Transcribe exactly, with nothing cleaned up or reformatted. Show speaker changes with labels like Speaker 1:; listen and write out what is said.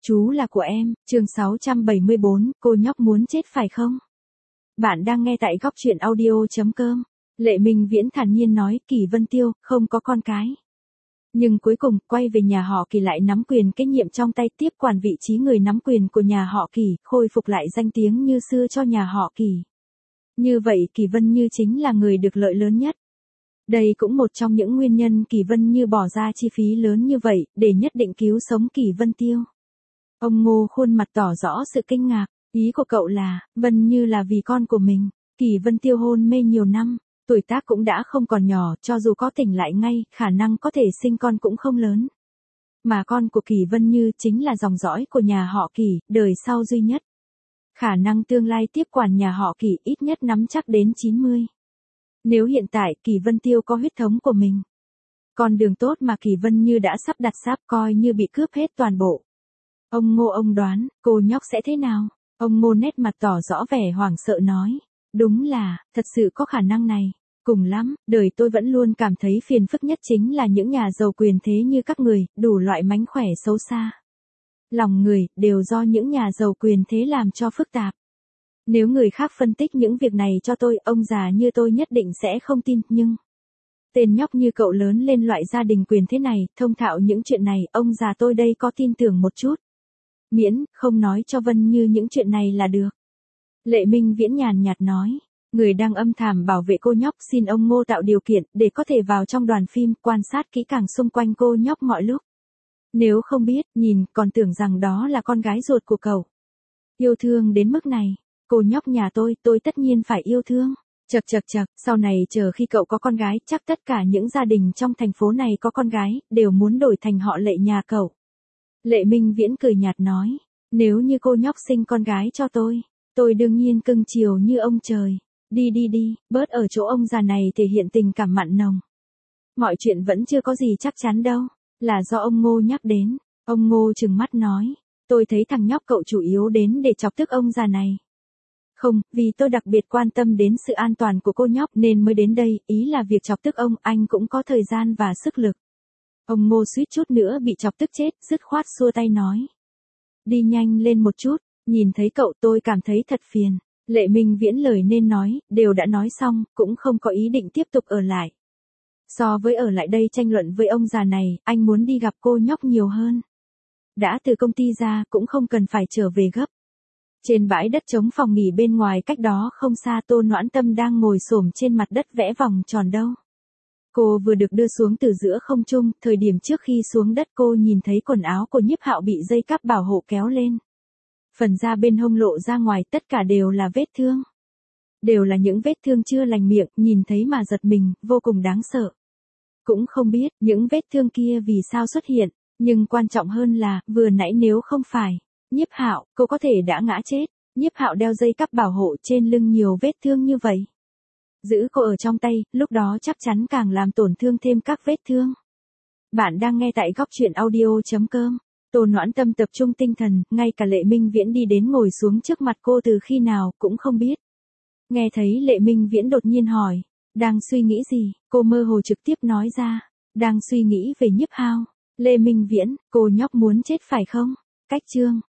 Speaker 1: Chú là của em, chương sáu trăm bảy mươi bốn, cô nhóc muốn chết phải không? Bạn đang nghe tại góc truyện audio.com. Lệ Minh Viễn thản nhiên nói, Kỷ Vân Tiêu, không có con cái. Nhưng cuối cùng, quay về nhà họ Kỷ lại nắm quyền kế nhiệm trong tay, tiếp quản vị trí người nắm quyền của nhà họ Kỷ, khôi phục lại danh tiếng như xưa cho nhà họ Kỷ. Như vậy Kỷ Vân Như chính là người được lợi lớn nhất. Đây cũng một trong những nguyên nhân Kỷ Vân Như bỏ ra chi phí lớn như vậy, để nhất định cứu sống Kỷ Vân Tiêu. Ông Ngô khuôn mặt tỏ rõ sự kinh ngạc, ý của cậu là, Vân Như là vì con của mình. Kỷ Vân Tiêu hôn mê nhiều năm, tuổi tác cũng đã không còn nhỏ, cho dù có tỉnh lại ngay, khả năng có thể sinh con cũng không lớn. Mà con của Kỷ Vân Như chính là dòng dõi của nhà họ Kỷ, đời sau duy nhất. Khả năng tương lai tiếp quản nhà họ Kỷ ít nhất nắm chắc đến chín mươi. Nếu hiện tại Kỷ Vân Tiêu có huyết thống của mình, con đường tốt mà Kỷ Vân Như đã sắp đặt sắp coi như bị cướp hết toàn bộ. Ông Ngô ông đoán, cô nhóc sẽ thế nào? Ông Ngô nét mặt tỏ rõ vẻ hoảng sợ nói. Đúng là, thật sự có khả năng này. Cùng lắm, đời tôi vẫn luôn cảm thấy phiền phức nhất chính là những nhà giàu quyền thế như các người, đủ loại mánh khỏe xấu xa. Lòng người, đều do những nhà giàu quyền thế làm cho phức tạp. Nếu người khác phân tích những việc này cho tôi, ông già như tôi nhất định sẽ không tin, nhưng... Tên nhóc như cậu lớn lên loại gia đình quyền thế này, thông thạo những chuyện này, ông già tôi đây có tin tưởng một chút. Miễn, không nói cho Vân Như những chuyện này là được. Lệ Minh Viễn nhàn nhạt nói, người đang âm thầm bảo vệ cô nhóc xin ông Ngô tạo điều kiện để có thể vào trong đoàn phim quan sát kỹ càng xung quanh cô nhóc mọi lúc. Nếu không biết, nhìn, còn tưởng rằng đó là con gái ruột của cậu. Yêu thương đến mức này, cô nhóc nhà tôi, tôi tất nhiên phải yêu thương. Chật chật chật, sau này chờ khi cậu có con gái, chắc tất cả những gia đình trong thành phố này có con gái, đều muốn đổi thành họ Lệ nhà cậu. Lệ Minh Viễn cười nhạt nói, nếu như cô nhóc sinh con gái cho tôi, tôi đương nhiên cưng chiều như ông trời. Đi đi đi, bớt ở chỗ ông già này thể hiện tình cảm mặn nồng. Mọi chuyện vẫn chưa có gì chắc chắn đâu, là do ông Ngô nhắc đến. Ông Ngô trừng mắt nói, tôi thấy thằng nhóc cậu chủ yếu đến để chọc tức ông già này. Không, vì tôi đặc biệt quan tâm đến sự an toàn của cô nhóc nên mới đến đây, ý là việc chọc tức ông, anh cũng có thời gian và sức lực. Ông Ngô suýt chút nữa bị chọc tức chết, dứt khoát xua tay nói. Đi nhanh lên một chút, nhìn thấy cậu tôi cảm thấy thật phiền. Lệ Minh Viễn lời nên nói, đều đã nói xong, cũng không có ý định tiếp tục ở lại. So với ở lại đây tranh luận với ông già này, anh muốn đi gặp cô nhóc nhiều hơn. Đã từ công ty ra, cũng không cần phải trở về gấp. Trên bãi đất trống phòng nghỉ bên ngoài cách đó không xa, Tô Noãn Tâm đang ngồi xổm trên mặt đất vẽ vòng tròn đâu. Cô vừa được đưa xuống từ giữa không trung, thời điểm trước khi xuống đất cô nhìn thấy quần áo của Nhiếp Hạo bị dây cáp bảo hộ kéo lên. Phần da bên hông lộ ra ngoài, tất cả đều là vết thương. Đều là những vết thương chưa lành miệng, nhìn thấy mà giật mình, vô cùng đáng sợ. Cũng không biết, những vết thương kia vì sao xuất hiện, nhưng quan trọng hơn là, vừa nãy nếu không phải Nhiếp Hạo, cô có thể đã ngã chết. Nhiếp Hạo đeo dây cáp bảo hộ trên lưng nhiều vết thương như vậy. Giữ cô ở trong tay, lúc đó chắc chắn càng làm tổn thương thêm các vết thương. Bạn đang nghe tại góc truyện audio.com. Tô Noãn Tâm tập trung tinh thần, ngay cả Lệ Minh Viễn đi đến ngồi xuống trước mặt cô từ khi nào, cũng không biết. Nghe thấy Lệ Minh Viễn đột nhiên hỏi, đang suy nghĩ gì, cô mơ hồ trực tiếp nói ra, đang suy nghĩ về Nhiếp Hạo. Lệ Minh Viễn, cô nhóc muốn chết phải không? Cách chương.